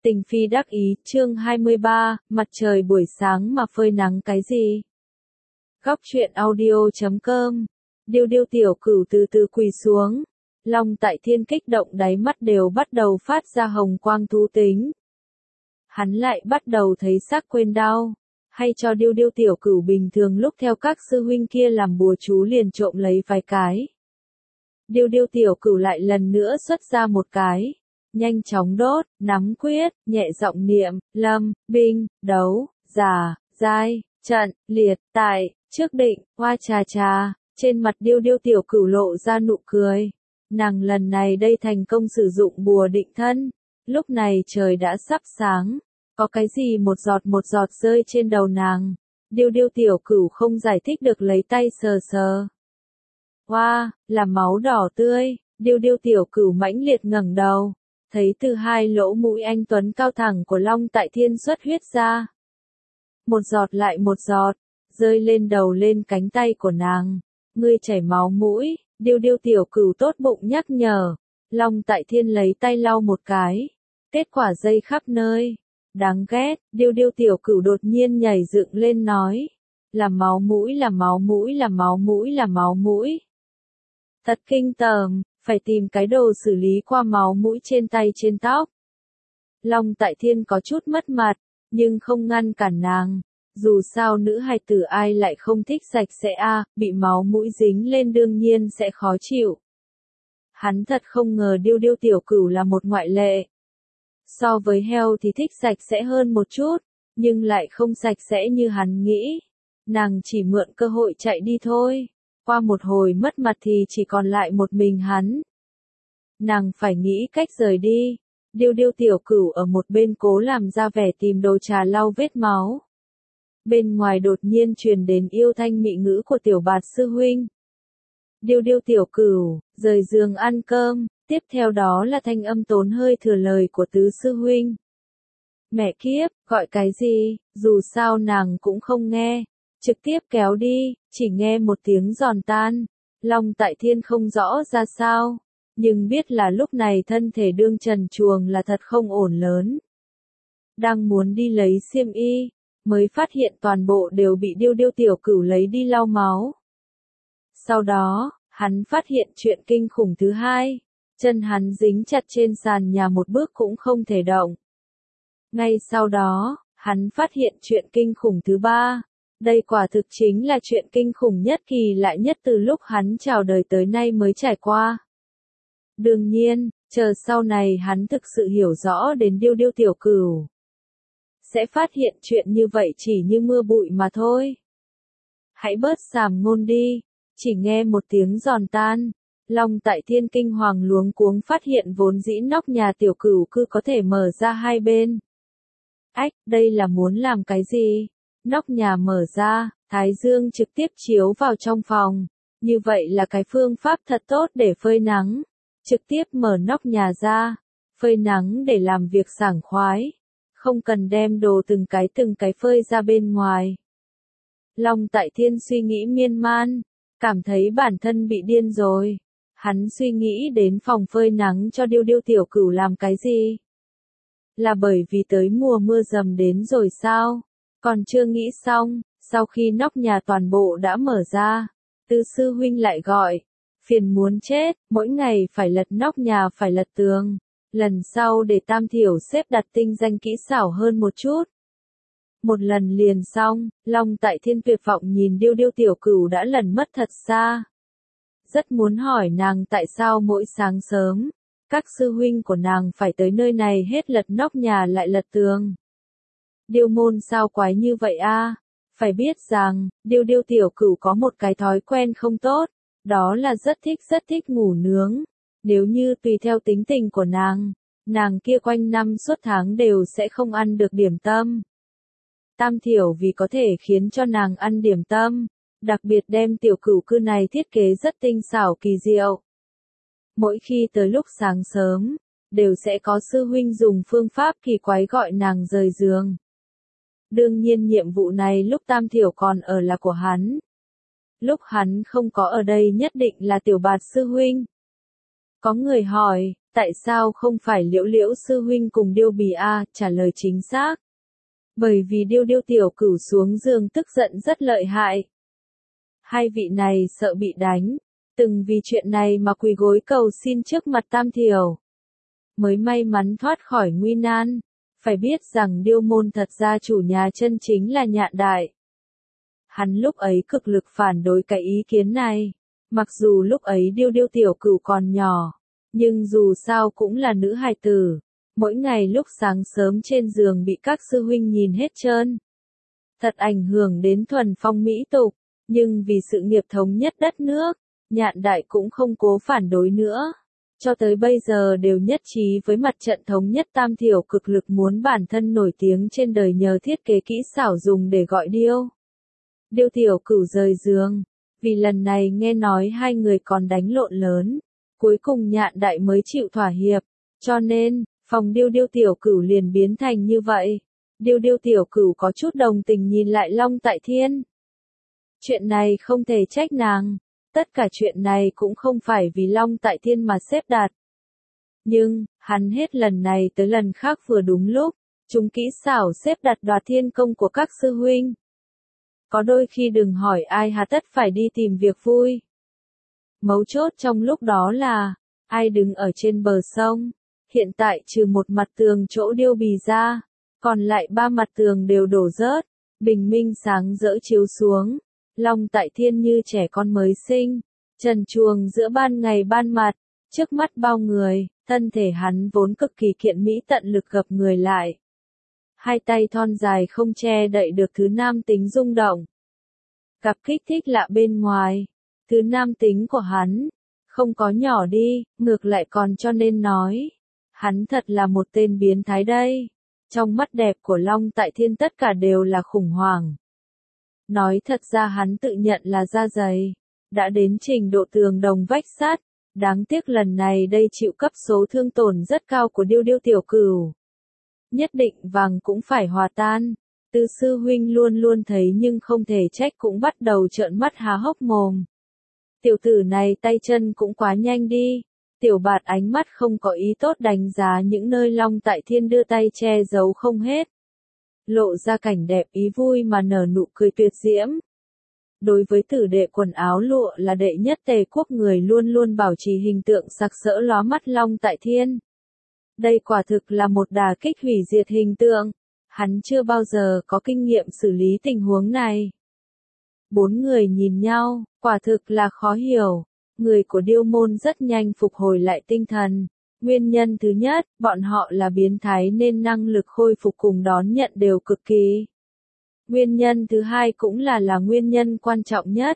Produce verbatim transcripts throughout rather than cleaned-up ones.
Tình phi đắc ý, chương hai mươi ba, mặt trời buổi sáng mà phơi nắng cái gì? Góc truyện audio chấm com. Điêu điêu tiểu cửu từ từ quỳ xuống. Long Tại Thiên kích động đáy mắt đều bắt đầu phát ra hồng quang thú tính. Hắn lại bắt đầu thấy xác quên đau. Hay cho điêu điêu tiểu cửu bình thường lúc theo các sư huynh kia làm bùa chú liền trộm lấy vài cái. Điêu điêu tiểu cửu lại lần nữa xuất ra một cái. Nhanh chóng đốt, nắm quyết, nhẹ giọng niệm, lâm, binh, đấu, giả, giai, trận, liệt, tại, trước định, hoa trà trà, trên mặt điêu điêu tiểu cửu lộ ra nụ cười. Nàng lần này đây thành công sử dụng bùa định thân, lúc này trời đã sắp sáng, có cái gì một giọt một giọt rơi trên đầu nàng, điêu điêu tiểu cửu không giải thích được lấy tay sờ sờ. Hoa, là máu đỏ tươi, điêu điêu tiểu cửu mãnh liệt ngẩng đầu. Thấy từ hai lỗ mũi anh tuấn cao thẳng của Long Tại Thiên xuất huyết ra. Một giọt lại một giọt, rơi lên đầu lên cánh tay của nàng. Ngươi chảy máu mũi, điêu điêu tiểu cửu tốt bụng nhắc nhở. Long Tại Thiên lấy tay lau một cái. Kết quả dây khắp nơi. Đáng ghét, điêu điêu tiểu cửu đột nhiên nhảy dựng lên nói. Là máu mũi là máu mũi là máu mũi là máu mũi. Thật kinh tởm. Phải tìm cái đồ xử lý qua máu mũi trên tay trên tóc. Long Tại Thiên có chút mất mặt, nhưng không ngăn cản nàng. Dù sao nữ hài tử ai lại không thích sạch sẽ a, à, bị máu mũi dính lên đương nhiên sẽ khó chịu. Hắn thật không ngờ điêu điêu tiểu cửu là một ngoại lệ. So với heo thì thích sạch sẽ hơn một chút, nhưng lại không sạch sẽ như hắn nghĩ. Nàng chỉ mượn cơ hội chạy đi thôi. Qua một hồi mất mặt thì chỉ còn lại một mình hắn. Nàng phải nghĩ cách rời đi. Điêu điêu tiểu cửu ở một bên cố làm ra vẻ tìm đồ trà lau vết máu. Bên ngoài đột nhiên truyền đến yêu thanh mị ngữ của tiểu bạt sư huynh. Điêu điêu tiểu cửu, rời giường ăn cơm, tiếp theo đó là thanh âm tốn hơi thừa lời của tứ sư huynh. Mẹ kiếp, gọi cái gì, dù sao nàng cũng không nghe. Trực tiếp kéo đi, chỉ nghe một tiếng giòn tan. Long Tại Thiên không rõ ra sao, nhưng biết là lúc này thân thể đương trần truồng là thật không ổn lớn. Đang muốn đi lấy xiêm y, mới phát hiện toàn bộ đều bị điêu điêu tiểu cửu lấy đi lau máu. Sau đó, hắn phát hiện chuyện kinh khủng thứ hai, chân hắn dính chặt trên sàn nhà một bước cũng không thể động. Ngay sau đó, hắn phát hiện chuyện kinh khủng thứ ba. Đây quả thực chính là chuyện kinh khủng nhất kỳ lạ nhất từ lúc hắn chào đời tới nay mới trải qua. Đương nhiên, chờ sau này hắn thực sự hiểu rõ đến điêu điêu tiểu cửu. Sẽ phát hiện chuyện như vậy chỉ như mưa bụi mà thôi. Hãy bớt sàm ngôn đi, chỉ nghe một tiếng giòn tan. Long Tại Thiên kinh hoàng luống cuống phát hiện vốn dĩ nóc nhà tiểu cửu cư có thể mở ra hai bên. Ách, đây là muốn làm cái gì? Nóc nhà mở ra, thái dương trực tiếp chiếu vào trong phòng. Như vậy là cái phương pháp thật tốt để phơi nắng. Trực tiếp mở nóc nhà ra, phơi nắng để làm việc sảng khoái. Không cần đem đồ từng cái từng cái phơi ra bên ngoài. Long Tại Thiên suy nghĩ miên man, cảm thấy bản thân bị điên rồi. Hắn suy nghĩ đến phòng phơi nắng cho điêu điêu tiểu cửu làm cái gì? Là bởi vì tới mùa mưa dầm đến rồi sao? Còn chưa nghĩ xong, sau khi nóc nhà toàn bộ đã mở ra, tứ sư huynh lại gọi, phiền muốn chết, mỗi ngày phải lật nóc nhà phải lật tường, lần sau để Tam Thiểu xếp đặt tinh danh kỹ xảo hơn một chút. Một lần liền xong, Long Tại Thiên tuyệt vọng nhìn điêu điêu tiểu cửu đã lần mất thật xa. Rất muốn hỏi nàng tại sao mỗi sáng sớm, các sư huynh của nàng phải tới nơi này hết lật nóc nhà lại lật tường. Điêu môn sao quái như vậy a? Phải biết rằng, điêu điêu tiểu cửu có một cái thói quen không tốt, đó là rất thích rất thích ngủ nướng. Nếu như tùy theo tính tình của nàng, nàng kia quanh năm suốt tháng đều sẽ không ăn được điểm tâm. Tam Thiểu vì có thể khiến cho nàng ăn điểm tâm, đặc biệt đem tiểu cửu cư này thiết kế rất tinh xảo kỳ diệu. Mỗi khi tới lúc sáng sớm, đều sẽ có sư huynh dùng phương pháp kỳ quái gọi nàng rời giường. Đương nhiên nhiệm vụ này lúc Tam Thiểu còn ở là của hắn. Lúc hắn không có ở đây nhất định là tiểu bạt sư huynh. Có người hỏi, Tại sao không phải Liễu Liễu sư huynh cùng Điêu Bì a? Trả lời chính xác. Bởi vì Điêu Điêu tiểu cửu xuống giường tức giận rất lợi hại. Hai vị này sợ bị đánh, từng vì chuyện này mà quỳ gối cầu xin trước mặt Tam Thiểu. Mới may mắn thoát khỏi nguy nan. Phải biết rằng Điêu môn thật ra chủ nhà chân chính là Nhạn Đại. Hắn lúc ấy cực lực phản đối cái ý kiến này. Mặc dù lúc ấy Điêu Điêu tiểu cửu còn nhỏ, nhưng dù sao cũng là nữ hài tử. Mỗi ngày lúc sáng sớm trên giường bị các sư huynh nhìn hết trơn. Thật ảnh hưởng đến thuần phong mỹ tục, nhưng vì sự nghiệp thống nhất đất nước, Nhạn Đại cũng không cố phản đối nữa. Cho tới bây giờ đều nhất trí với mặt trận thống nhất Tam Thiểu cực lực muốn bản thân nổi tiếng trên đời nhờ thiết kế kỹ xảo dùng để gọi Điêu. Điêu tiểu cửu rời giường, vì lần này nghe nói hai người còn đánh lộn lớn, cuối cùng Nhạn Đại mới chịu thỏa hiệp, cho nên, phòng Điêu Điêu tiểu cửu liền biến thành như vậy. Điêu Điêu tiểu cửu có chút đồng tình nhìn lại Long Tại Thiên. Chuyện này không thể trách nàng. Tất cả chuyện này cũng không phải vì Long Tại Thiên mà xếp đặt. Nhưng, hắn hết lần này tới lần khác vừa đúng lúc, chúng kỹ xảo xếp đặt Đoạt Thiên Công của các sư huynh. Có đôi khi đừng hỏi ai hà tất phải đi tìm việc vui. Mấu chốt trong lúc đó là, ai đứng ở trên bờ sông, hiện tại trừ một mặt tường chỗ Điêu Bì ra, còn lại ba mặt tường đều đổ rớt, bình minh sáng rỡ chiếu xuống. Long Tại Thiên như trẻ con mới sinh, trần truồng giữa ban ngày ban mặt, trước mắt bao người, thân thể hắn vốn cực kỳ kiện mỹ tận lực gập người lại. Hai tay thon dài không che đậy được thứ nam tính rung động. Cặp kích thích lạ bên ngoài, thứ nam tính của hắn, không có nhỏ đi, ngược lại còn cho nên nói. Hắn thật là một tên biến thái đây. Trong mắt đẹp của Long Tại Thiên tất cả đều là khủng hoảng. Nói thật ra hắn tự nhận là da dày, đã đến trình độ tường đồng vách sắt, đáng tiếc lần này đây chịu cấp số thương tổn rất cao của Điêu Điêu tiểu cửu. Nhất định vàng cũng phải hòa tan, Tư sư huynh luôn luôn thấy nhưng không thể trách cũng bắt đầu trợn mắt há hốc mồm. Tiểu tử này tay chân cũng quá nhanh đi, tiểu bạt ánh mắt không có ý tốt đánh giá những nơi Long Tại Thiên đưa tay che giấu không hết. Lộ ra cảnh đẹp ý vui mà nở nụ cười tuyệt diễm. Đối với tử đệ quần áo lụa là đệ nhất Tề quốc người luôn luôn bảo trì hình tượng sặc sỡ lóa mắt Long Tại Thiên. Đây quả thực là một đả kích hủy diệt hình tượng, hắn chưa bao giờ có kinh nghiệm xử lý tình huống này. Bốn người nhìn nhau, quả thực là khó hiểu, người của Điêu môn rất nhanh phục hồi lại tinh thần. Nguyên nhân thứ nhất, bọn họ là biến thái nên năng lực khôi phục cùng đón nhận đều cực kỳ. Nguyên nhân thứ hai cũng là là nguyên nhân quan trọng nhất.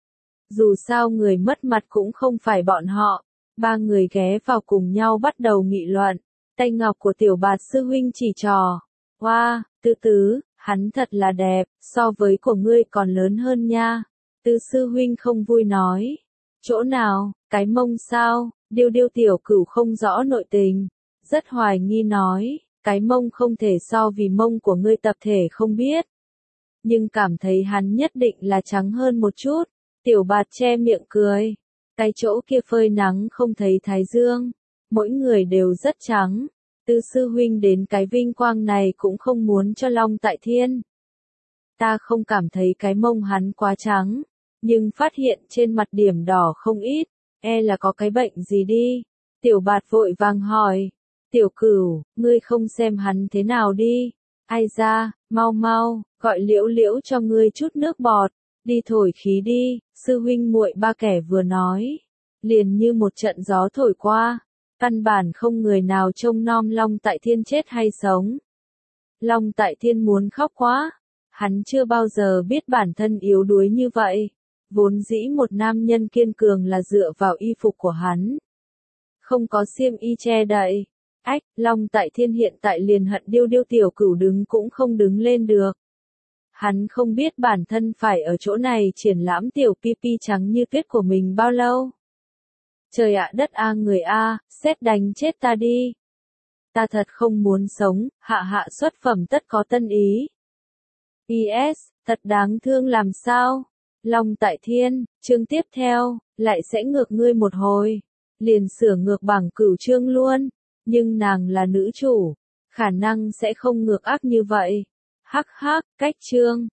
Dù sao người mất mặt cũng không phải bọn họ, ba người ghé vào cùng nhau bắt đầu nghị luận, tay ngọc của tiểu bạt sư huynh chỉ trò. Wow, Tư tứ, hắn thật là đẹp, so với của ngươi còn lớn hơn nha. Tư sư huynh không vui nói. Chỗ nào, cái mông sao? Điêu Điêu tiểu cửu không rõ nội tình, rất hoài nghi nói, cái mông không thể so vì mông của ngươi tập thể không biết. Nhưng cảm thấy hắn nhất định là trắng hơn một chút, tiểu bạt che miệng cười, cái chỗ kia phơi nắng không thấy thái dương, mỗi người đều rất trắng, Tư sư huynh đến cái vinh quang này cũng không muốn cho Long Tại Thiên. Ta không cảm thấy cái mông hắn quá trắng, nhưng phát hiện trên mặt điểm đỏ không ít. E là có cái bệnh gì đi. Tiểu bạt vội vàng hỏi. Tiểu cửu, ngươi không xem hắn thế nào đi. Ai ra, mau mau, gọi Liễu Liễu cho ngươi chút nước bọt. Đi thổi khí đi, sư huynh muội ba kẻ vừa nói. Liền như một trận gió thổi qua. Căn bản không người nào trông nom Long Tại Thiên chết hay sống. Long Tại Thiên muốn khóc quá. Hắn chưa bao giờ biết bản thân yếu đuối như vậy. Vốn dĩ một nam nhân kiên cường là dựa vào y phục của hắn. Không có xiêm y che đậy. Ách, Long Tại Thiên hiện tại liền hận Điêu Điêu tiểu cửu đứng cũng không đứng lên được. Hắn không biết bản thân phải ở chỗ này triển lãm tiểu pi pi trắng như tuyết của mình bao lâu. Trời ạ đất a người a, sét đánh chết ta đi. Ta thật không muốn sống, hạ hạ xuất phẩm tất có tân ý. pê ét, thật đáng thương làm sao? Long Tại Thiên, chương tiếp theo, lại sẽ ngược ngươi một hồi. liền sửa ngược bảng cửu chương luôn. Nhưng nàng là nữ chủ, khả năng sẽ không ngược ác như vậy. Hắc hắc, cách chương.